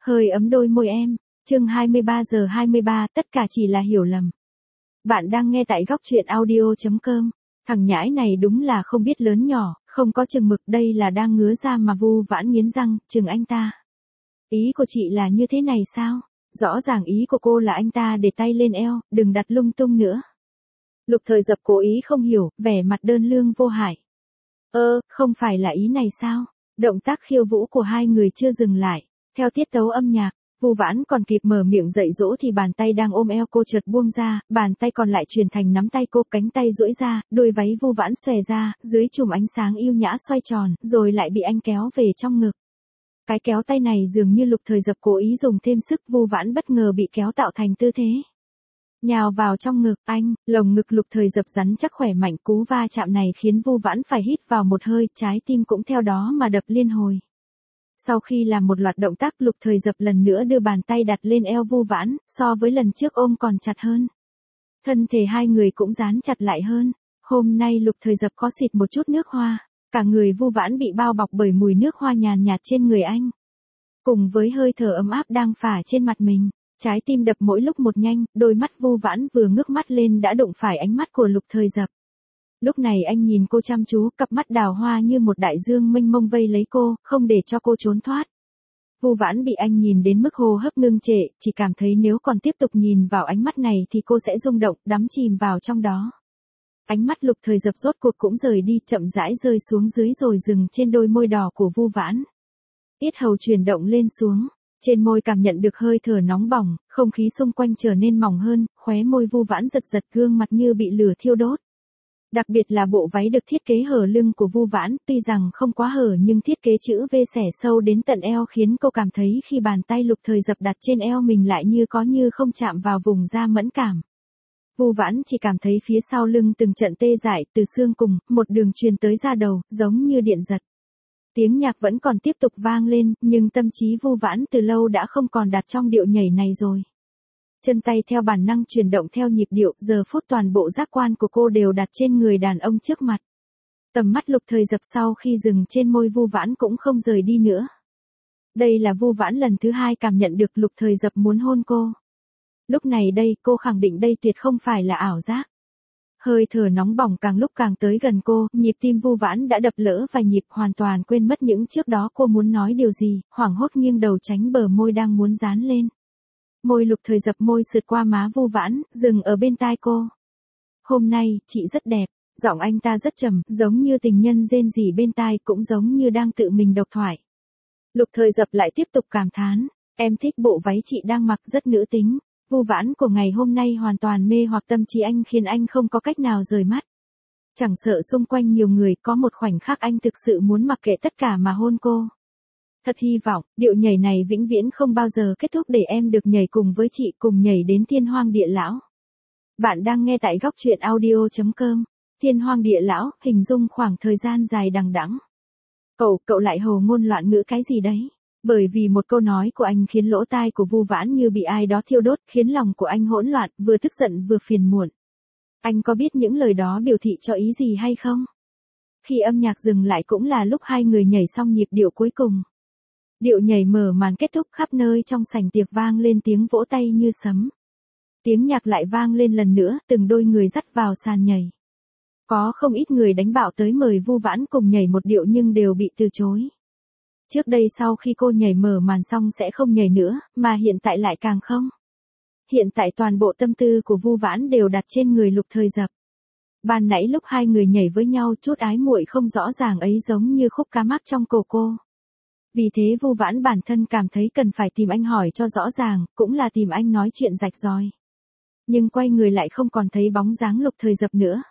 Hơi ấm đôi môi em. Chương 23:23, tất cả chỉ là hiểu lầm. Bạn đang nghe tại góc truyện audio.com. Thằng nhãi này đúng là không biết lớn nhỏ, không có chừng mực, đây là đang ngứa ra mà Vu Vãn nghiến răng, chừng anh ta. Ý của chị là như thế này sao? Rõ ràng ý của cô là anh ta để tay lên eo, đừng đặt lung tung nữa. Lục Thời Dập cố ý không hiểu, vẻ mặt đơn lương vô hại. Không phải là ý này sao? Động tác khiêu vũ của hai người chưa dừng lại. Theo tiết tấu âm nhạc, Vu Vãn còn kịp mở miệng dạy dỗ thì bàn tay đang ôm eo cô chợt buông ra, bàn tay còn lại chuyển thành nắm tay cô, cánh tay duỗi ra, đôi váy Vu Vãn xòe ra, dưới chùm ánh sáng yêu nhã xoay tròn, rồi lại bị anh kéo về trong ngực. Cái kéo tay này dường như Lục Thời Dập cố ý dùng thêm sức, Vu Vãn bất ngờ bị kéo tạo thành tư thế nhào vào trong ngực anh, lồng ngực Lục Thời Dập rắn chắc khỏe mạnh, cú va chạm này khiến Vu Vãn phải hít vào một hơi, trái tim cũng theo đó mà đập liên hồi. Sau khi làm một loạt động tác, Lục Thời Dập lần nữa đưa bàn tay đặt lên eo Vu Vãn, so với lần trước ôm còn chặt hơn. Thân thể hai người cũng dán chặt lại hơn. Hôm nay Lục Thời Dập có xịt một chút nước hoa, cả người Vu Vãn bị bao bọc bởi mùi nước hoa nhàn nhạt trên người anh. Cùng với hơi thở ấm áp đang phả trên mặt mình, trái tim đập mỗi lúc một nhanh, đôi mắt Vu Vãn vừa ngước mắt lên đã đụng phải ánh mắt của Lục Thời Dập. Lúc này anh nhìn cô chăm chú, cặp mắt đào hoa như một đại dương mênh mông vây lấy cô, không để cho cô trốn thoát. Vu Vãn bị anh nhìn đến mức hô hấp ngưng trệ, chỉ cảm thấy nếu còn tiếp tục nhìn vào ánh mắt này thì cô sẽ rung động, đắm chìm vào trong đó. Ánh mắt Lục Thời Dập rốt cuộc cũng rời đi, chậm rãi rơi xuống dưới rồi dừng trên đôi môi đỏ của Vu Vãn. Yết hầu chuyển động lên xuống, trên môi cảm nhận được hơi thở nóng bỏng, không khí xung quanh trở nên mỏng hơn, khóe môi Vu Vãn giật giật, gương mặt như bị lửa thiêu đốt. Đặc biệt là bộ váy được thiết kế hở lưng của Vu Vãn, tuy rằng không quá hở nhưng thiết kế chữ V xẻ sâu đến tận eo khiến cô cảm thấy khi bàn tay Lục Thời Dập đặt trên eo mình lại như có như không chạm vào vùng da mẫn cảm. Vu Vãn chỉ cảm thấy phía sau lưng từng trận tê dại, từ xương cùng, một đường truyền tới da đầu, giống như điện giật. Tiếng nhạc vẫn còn tiếp tục vang lên, nhưng tâm trí Vu Vãn từ lâu đã không còn đặt trong điệu nhảy này rồi. Chân tay theo bản năng chuyển động theo nhịp điệu, giờ phút toàn bộ giác quan của cô đều đặt trên người đàn ông trước mặt. Tầm mắt Lục Thời Dập sau khi dừng trên môi Vu Vãn cũng không rời đi nữa. Đây là Vu Vãn lần thứ hai cảm nhận được Lục Thời Dập muốn hôn cô. Lúc này đây, cô khẳng định đây tuyệt không phải là ảo giác. Hơi thở nóng bỏng càng lúc càng tới gần cô, nhịp tim Vu Vãn đã đập lỡ vài nhịp, hoàn toàn quên mất những trước đó cô muốn nói điều gì, hoảng hốt nghiêng đầu tránh bờ môi đang muốn dán lên. Môi Lục Thời Dập môi sượt qua má Vu Vãn, dừng ở bên tai cô. Hôm nay, chị rất đẹp, giọng anh ta rất trầm, giống như tình nhân rên rỉ bên tai, cũng giống như đang tự mình độc thoại. Lục Thời Dập lại tiếp tục cảm thán, em thích bộ váy chị đang mặc, rất nữ tính. Vu Vãn của ngày hôm nay hoàn toàn mê hoặc tâm trí anh, khiến anh không có cách nào rời mắt. Chẳng sợ xung quanh nhiều người, có một khoảnh khắc anh thực sự muốn mặc kệ tất cả mà hôn cô. Thật hy vọng, điệu nhảy này vĩnh viễn không bao giờ kết thúc để em được nhảy cùng với chị, cùng nhảy đến thiên hoang địa lão. Bạn đang nghe tại góc truyện audio.com. Thiên hoang địa lão, hình dung khoảng thời gian dài đằng đẵng. Cậu lại hồ ngôn loạn ngữ cái gì đấy? Bởi vì một câu nói của anh khiến lỗ tai của Vu Vãn như bị ai đó thiêu đốt, khiến lòng của anh hỗn loạn, vừa tức giận vừa phiền muộn. Anh có biết những lời đó biểu thị cho ý gì hay không? Khi âm nhạc dừng lại cũng là lúc hai người nhảy xong nhịp điệu cuối cùng. Điệu nhảy mở màn kết thúc, khắp nơi trong sảnh tiệc vang lên tiếng vỗ tay như sấm. Tiếng nhạc lại vang lên lần nữa, từng đôi người dắt vào sàn nhảy. Có không ít người đánh bạo tới mời Vu Vãn cùng nhảy một điệu nhưng đều bị từ chối. Trước đây sau khi cô nhảy mở màn xong sẽ không nhảy nữa, mà hiện tại lại càng không. Hiện tại toàn bộ tâm tư của Vu Vãn đều đặt trên người Lục Thời Dập. Ban nãy lúc hai người nhảy với nhau, chút ái muội không rõ ràng ấy giống như khúc ca mắc trong cổ cô. Vì thế Vu Vãn bản thân cảm thấy cần phải tìm anh hỏi cho rõ ràng, cũng là tìm anh nói chuyện rạch ròi. Nhưng quay người lại không còn thấy bóng dáng Lục Thời Dập nữa.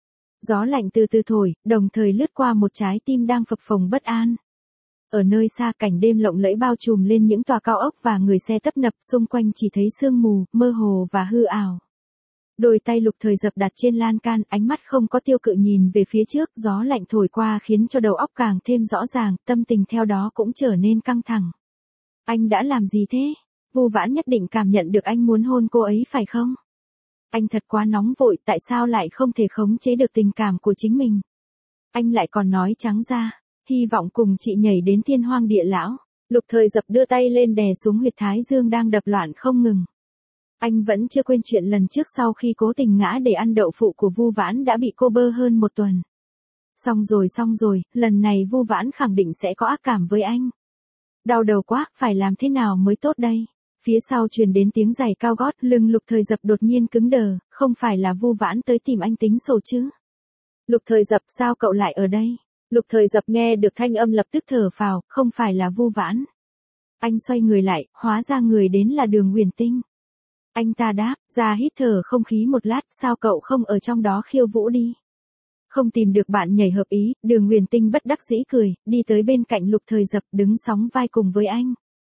Gió lạnh từ từ thổi, đồng thời lướt qua một trái tim đang phập phồng bất an. Ở nơi xa, cảnh đêm lộng lẫy bao trùm lên những tòa cao ốc và người xe tấp nập, xung quanh chỉ thấy sương mù, mơ hồ và hư ảo. Đôi tay Lục Thời Dập đặt trên lan can, ánh mắt không có tiêu cự nhìn về phía trước, gió lạnh thổi qua khiến cho đầu óc càng thêm rõ ràng, tâm tình theo đó cũng trở nên căng thẳng. Anh đã làm gì thế? Vu Vãn nhất định cảm nhận được anh muốn hôn cô ấy phải không? Anh thật quá nóng vội, tại sao lại không thể khống chế được tình cảm của chính mình? Anh lại còn nói trắng ra, hy vọng cùng chị nhảy đến thiên hoang địa lão. Lục Thời Dập đưa tay lên đè xuống huyệt thái dương đang đập loạn không ngừng. Anh vẫn chưa quên chuyện lần trước sau khi cố tình ngã để ăn đậu phụ của Vu Vãn đã bị cô bơ hơn một tuần. Xong rồi, lần này Vu Vãn khẳng định sẽ có ác cảm với anh. Đau đầu quá, phải làm thế nào mới tốt đây? Phía sau truyền đến tiếng giày cao gót, lưng Lục Thời Dập đột nhiên cứng đờ, không phải là Vu Vãn tới tìm anh tính sổ chứ? Lục Thời Dập, sao cậu lại ở đây? Lục Thời Dập nghe được thanh âm lập tức thở phào, không phải là Vu Vãn. Anh xoay người lại, hóa ra người đến là Đường Huyền Tinh. Anh ta đáp, ra hít thở không khí một lát, sao cậu không ở trong đó khiêu vũ đi? Không tìm được bạn nhảy hợp ý, Đường Huyền Tinh bất đắc dĩ cười, đi tới bên cạnh Lục Thời Dập đứng sóng vai cùng với anh.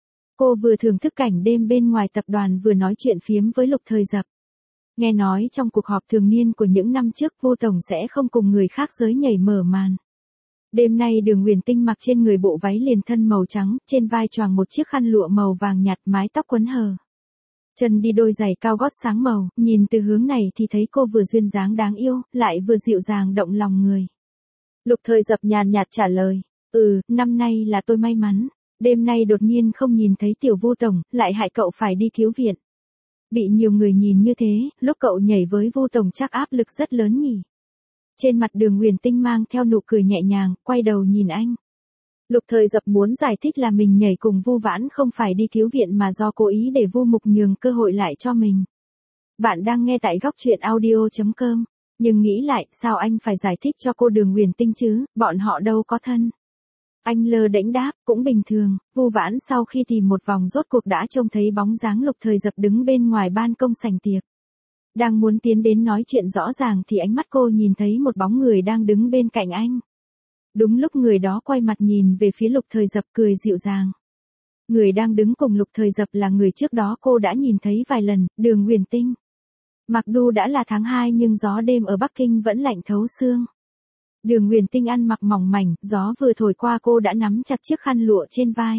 Cô vừa thưởng thức cảnh đêm bên ngoài tập đoàn vừa nói chuyện phiếm với Lục Thời Dập. Nghe nói trong cuộc họp thường niên của những năm trước Vu Tổng sẽ không cùng người khác giới nhảy mở màn. Đêm nay Đường Huyền Tinh mặc trên người bộ váy liền thân màu trắng, trên vai choàng một chiếc khăn lụa màu vàng nhạt, mái tóc quấn hờ. Chân đi đôi giày cao gót sáng màu, nhìn từ hướng này thì thấy cô vừa duyên dáng đáng yêu, lại vừa dịu dàng động lòng người. Lục Thời Dập nhàn nhạt trả lời, năm nay là tôi may mắn, đêm nay đột nhiên không nhìn thấy tiểu Vu Tổng, lại hại cậu phải đi cứu viện. Bị nhiều người nhìn như thế, lúc cậu nhảy với Vu Tổng chắc áp lực rất lớn nhỉ. Trên mặt Đường Huyền Tinh mang theo nụ cười nhẹ nhàng, quay đầu nhìn anh. Lục Thời Dập muốn giải thích là mình nhảy cùng Vu Vãn không phải đi cứu viện mà do cố ý để Vu Mục nhường cơ hội lại cho mình. Bạn đang nghe tại góc truyện audio.com, nhưng nghĩ lại, sao anh phải giải thích cho cô Đường Huyền Tinh chứ, bọn họ đâu có thân. Anh lơ đễnh đáp, cũng bình thường, Vu Vãn sau khi tìm một vòng rốt cuộc đã trông thấy bóng dáng Lục Thời Dập đứng bên ngoài ban công sảnh tiệc. Đang muốn tiến đến nói chuyện rõ ràng thì ánh mắt cô nhìn thấy một bóng người đang đứng bên cạnh anh. Đúng lúc người đó quay mặt nhìn về phía Lục Thời Dập cười dịu dàng. Người đang đứng cùng Lục Thời Dập là người trước đó cô đã nhìn thấy vài lần, Đường Huyền Tinh. Mặc dù đã là tháng 2 nhưng gió đêm ở Bắc Kinh vẫn lạnh thấu xương. Đường Huyền Tinh ăn mặc mỏng mảnh, gió vừa thổi qua cô đã nắm chặt chiếc khăn lụa trên vai.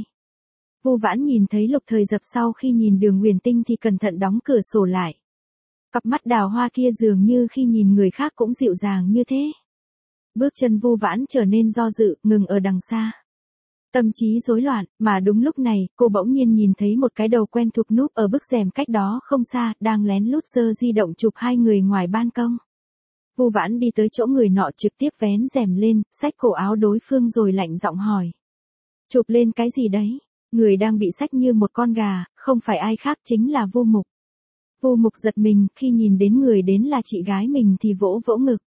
Vu Vãn nhìn thấy Lục Thời Dập sau khi nhìn Đường Huyền Tinh thì cẩn thận đóng cửa sổ lại. Cặp mắt đào hoa kia dường như khi nhìn người khác cũng dịu dàng như thế. Bước chân Vu Vãn trở nên do dự, ngừng ở đằng xa. Tâm trí rối loạn, mà đúng lúc này, cô bỗng nhiên nhìn thấy một cái đầu quen thuộc núp ở bức rèm cách đó không xa, đang lén lút giơ di động chụp hai người ngoài ban công. Vu Vãn đi tới chỗ người nọ trực tiếp vén rèm lên, xách cổ áo đối phương rồi lạnh giọng hỏi. Chụp lên cái gì đấy? Người đang bị xách như một con gà, không phải ai khác chính là Vu Mục. Vu Mục giật mình, khi nhìn đến người đến là chị gái mình thì vỗ vỗ ngực.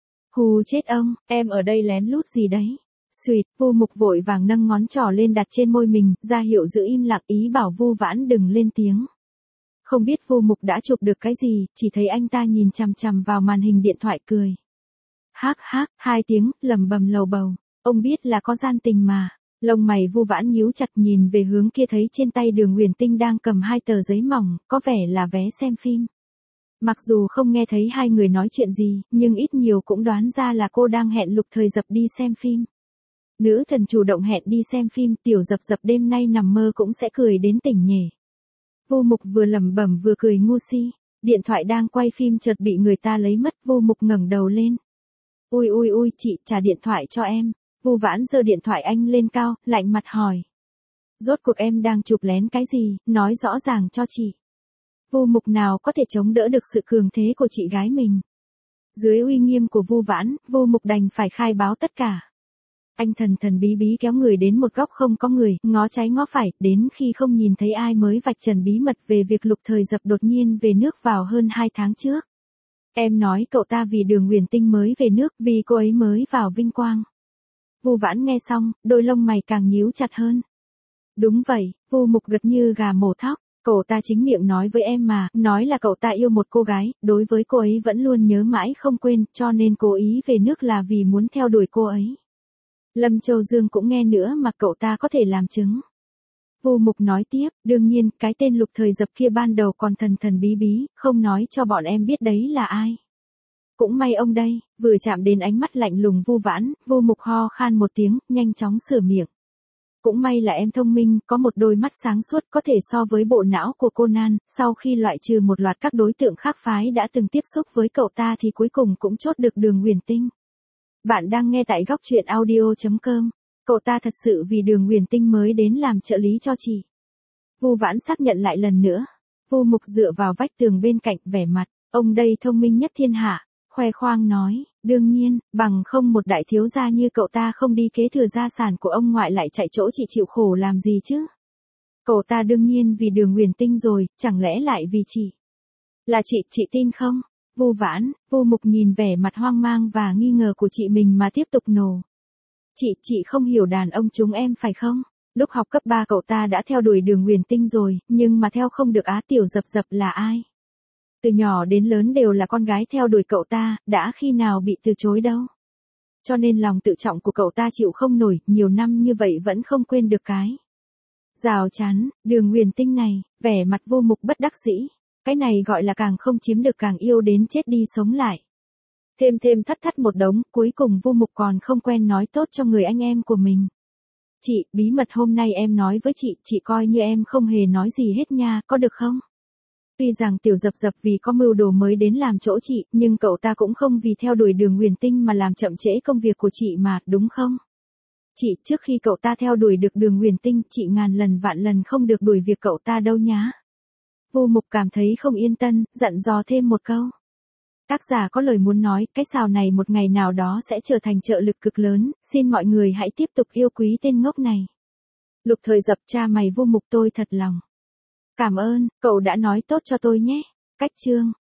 Hù chết ông, em ở đây lén lút gì đấy? Xuyệt, Vu Mục vội vàng nâng ngón trỏ lên đặt trên môi mình, ra hiệu giữ im lặng, ý bảo Vu Vãn đừng lên tiếng. Không biết Vu Mục đã chụp được cái gì, chỉ thấy anh ta nhìn chằm chằm vào màn hình điện thoại cười. Hác hác, 2 tiếng, lẩm bẩm lầu bầu, ông biết là có gian tình mà. Lông mày Vu Vãn nhíu chặt nhìn về hướng kia thấy trên tay Đường Huyền Tinh đang cầm 2 tờ giấy mỏng, có vẻ là vé xem phim. Mặc dù không nghe thấy hai người nói chuyện gì, nhưng ít nhiều cũng đoán ra là cô đang hẹn Lục Thời Dập đi xem phim. Nữ thần chủ động hẹn đi xem phim, tiểu Dập Dập đêm nay nằm mơ cũng sẽ cười đến tỉnh nhể. Vu Mục vừa lẩm bẩm vừa cười ngu si, điện thoại đang quay phim chợt bị người ta lấy mất, Vu Mục ngẩng đầu lên. Ui, chị trả điện thoại cho em. Vu Vãn giơ điện thoại anh lên cao, lạnh mặt hỏi. Rốt cuộc em đang chụp lén cái gì, nói rõ ràng cho chị. Vu Mục nào có thể chống đỡ được sự cường thế của chị gái mình. Dưới uy nghiêm của Vu Vãn, Vu Mục đành phải khai báo tất cả. Anh thần bí bí kéo người đến một góc không có người, ngó trái ngó phải, đến khi không nhìn thấy ai mới vạch trần bí mật về việc Lục Thời Dập đột nhiên về nước vào hơn 2 tháng trước. Em nói cậu ta vì Đường Huyền Tinh mới về nước, vì cô ấy mới vào vinh quang. Vu Vãn nghe xong, đôi lông mày càng nhíu chặt hơn. Đúng vậy, Vu Mục gật như gà mổ thóc. Cậu ta chính miệng nói với em mà, nói là cậu ta yêu một cô gái, đối với cô ấy vẫn luôn nhớ mãi không quên, cho nên cố ý về nước là vì muốn theo đuổi cô ấy. Lâm Châu Dương cũng nghe nữa mà cậu ta có thể làm chứng. Vu Mục nói tiếp, đương nhiên, cái tên Lục Thời Dập kia ban đầu còn thần bí bí, không nói cho bọn em biết đấy là ai. Cũng may ông đây, vừa chạm đến ánh mắt lạnh lùng Vu Vãn, Vu Mục ho khan một tiếng, nhanh chóng sửa miệng. Cũng may là em thông minh, có một đôi mắt sáng suốt có thể so với bộ não của Conan, sau khi loại trừ một loạt các đối tượng khác phái đã từng tiếp xúc với cậu ta thì cuối cùng cũng chốt được Đường Huyền Tinh. Bạn đang nghe tại góc truyện audio.com. Cậu ta thật sự vì Đường Huyền Tinh mới đến làm trợ lý cho chị. Vu Vãn xác nhận lại lần nữa. Vu Mục dựa vào vách tường bên cạnh, vẻ mặt, ông đây thông minh nhất thiên hạ, khoe khoang nói, đương nhiên, bằng không một đại thiếu gia như cậu ta không đi kế thừa gia sản của ông ngoại lại chạy chỗ chị chịu khổ làm gì chứ. Cậu ta đương nhiên vì Đường Huyền Tinh rồi, chẳng lẽ lại vì chị? Là chị tin không? Vu Vãn, Vu Mục nhìn vẻ mặt hoang mang và nghi ngờ của chị mình mà tiếp tục nổ. Chị không hiểu đàn ông chúng em phải không? Lúc học cấp 3 cậu ta đã theo đuổi Đường Huyền Tinh rồi, nhưng mà theo không được á. Tiểu Dập Dập là ai? Từ nhỏ đến lớn đều là con gái theo đuổi cậu ta, đã khi nào bị từ chối đâu. Cho nên lòng tự trọng của cậu ta chịu không nổi, nhiều năm như vậy vẫn không quên được cái rào chắn. Đường Huyền Tinh này, vẻ mặt Vô Mục bất đắc dĩ. Cái này gọi là càng không chiếm được càng yêu đến chết đi sống lại. Thêm thắt một đống, cuối cùng Vô Mục còn không quen nói tốt cho người anh em của mình. Chị, bí mật hôm nay em nói với chị coi như em không hề nói gì hết nha, có được không? Tuy rằng Tiểu Dập Dập vì có mưu đồ mới đến làm chỗ chị, nhưng cậu ta cũng không vì theo đuổi Đường Huyền Tinh mà làm chậm trễ công việc của chị mà, đúng không? Chị, trước khi cậu ta theo đuổi được Đường Huyền Tinh, chị ngàn lần vạn lần không được đuổi việc cậu ta đâu nhá. Vô Mục cảm thấy không yên tâm, dặn dò thêm một câu. Tác giả có lời muốn nói, cái xào này một ngày nào đó sẽ trở thành trợ lực cực lớn, xin mọi người hãy tiếp tục yêu quý tên ngốc này. Lục Thời Dập, cha mày Vô Mục tôi thật lòng cảm ơn, cậu đã nói tốt cho tôi nhé. Cách chương